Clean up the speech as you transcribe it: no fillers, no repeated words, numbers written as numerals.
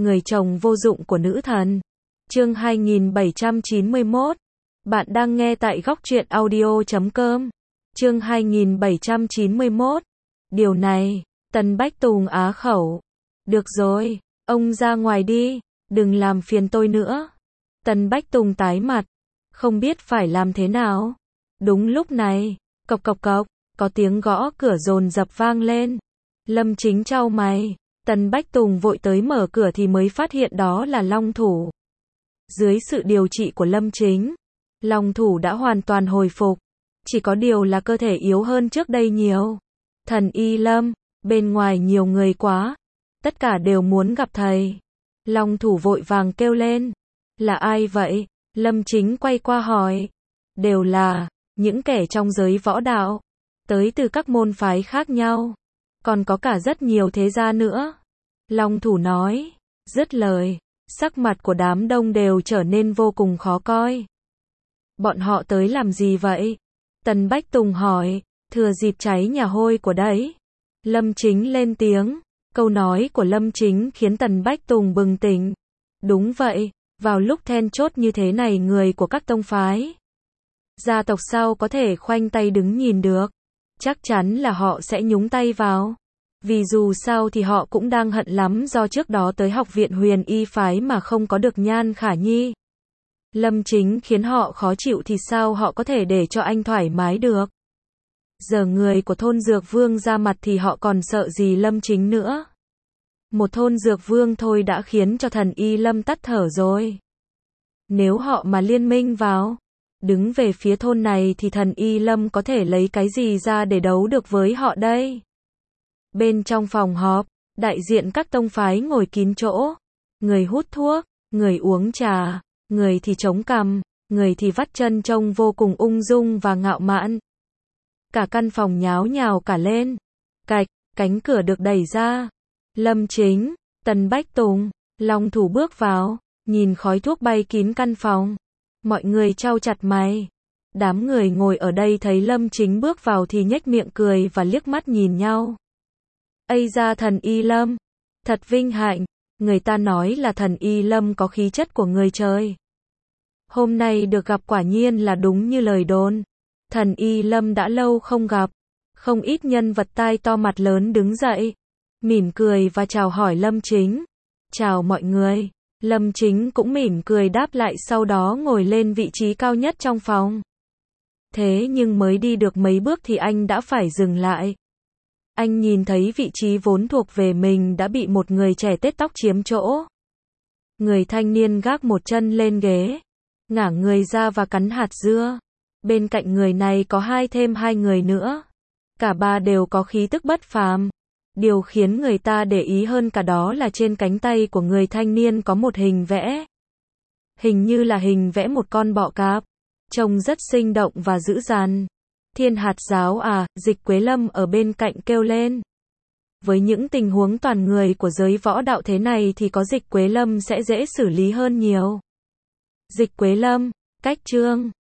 người chồng vô dụng của nữ thần. Chương 2791. Bạn đang nghe tại góc truyện audio.com. Chương 2791. Điều này, Tần Bách Tùng á khẩu. Được rồi, ông ra ngoài đi, đừng làm phiền tôi nữa. Tần Bách Tùng tái mặt, không biết phải làm thế nào. Đúng lúc này, cộc cộc cộc, có tiếng gõ cửa dồn dập vang lên. Lâm Chính chau mày, Tần Bách Tùng vội tới mở cửa thì mới phát hiện đó là Long Thủ. Dưới sự điều trị của Lâm Chính, Long Thủ đã hoàn toàn hồi phục, chỉ có điều là cơ thể yếu hơn trước đây nhiều. Thần Y Lâm, bên ngoài nhiều người quá, tất cả đều muốn gặp thầy. Long Thủ vội vàng kêu lên, là ai vậy? Lâm Chính quay qua hỏi, đều là những kẻ trong giới võ đạo, tới từ các môn phái khác nhau, còn có cả rất nhiều thế gia nữa. Long Thủ nói, dứt lời, sắc mặt của đám đông đều trở nên vô cùng khó coi. Bọn họ tới làm gì vậy? Tần Bách Tùng hỏi, thừa dịp cháy nhà hôi của đấy. Lâm Chính lên tiếng, câu nói của Lâm Chính khiến Tần Bách Tùng bừng tỉnh. Đúng vậy, vào lúc then chốt như thế này người của các tông phái, gia tộc sao có thể khoanh tay đứng nhìn được? Chắc chắn là họ sẽ nhúng tay vào. Vì dù sao thì họ cũng đang hận lắm do trước đó tới học viện Huyền Y phái mà không có được Nhan Khả Nhi. Lâm Chính khiến họ khó chịu thì sao họ có thể để cho anh thoải mái được? Giờ người của thôn Dược Vương ra mặt thì họ còn sợ gì Lâm Chính nữa? Một thôn Dược Vương thôi đã khiến cho thần Y Lâm tắt thở rồi. Nếu họ mà liên minh vào, đứng về phía thôn này thì thần Y Lâm có thể lấy cái gì ra để đấu được với họ đây? Bên trong phòng họp, đại diện các tông phái ngồi kín chỗ. Người hút thuốc, người uống trà, người thì chống cằm, người thì vắt chân trông vô cùng ung dung và ngạo mạn. Cả căn phòng nháo nhào cả lên. Cạch, cánh cửa được đẩy ra. Lâm Chính, Tần Bách Tùng, Long Thủ bước vào, nhìn khói thuốc bay kín căn phòng. Mọi người chau chặt mày. Đám người ngồi ở đây thấy Lâm Chính bước vào thì nhếch miệng cười và liếc mắt nhìn nhau. Ây da thần Y Lâm, thật vinh hạnh, người ta nói là thần Y Lâm có khí chất của người trời. Hôm nay được gặp quả nhiên là đúng như lời đồn. Thần Y Lâm đã lâu không gặp, không ít nhân vật tai to mặt lớn đứng dậy, mỉm cười và chào hỏi Lâm Chính. Chào mọi người. Lâm Chính cũng mỉm cười đáp lại sau đó ngồi lên vị trí cao nhất trong phòng. Thế nhưng mới đi được mấy bước thì anh đã phải dừng lại. Anh nhìn thấy vị trí vốn thuộc về mình đã bị một người trẻ tết tóc chiếm chỗ. Người thanh niên gác một chân lên ghế, ngả người ra và cắn hạt dưa. Bên cạnh người này có thêm hai người nữa. Cả ba đều có khí tức bất phàm. Điều khiến người ta để ý hơn cả đó là trên cánh tay của người thanh niên có một hình vẽ. Hình như là hình vẽ một con bọ cạp. Trông rất sinh động và dữ dằn. Thiên Hạt Giáo à, Dịch Quế Lâm ở bên cạnh kêu lên. Với những tình huống toàn người của giới võ đạo thế này thì có Dịch Quế Lâm sẽ dễ xử lý hơn nhiều. Dịch Quế Lâm, cách chương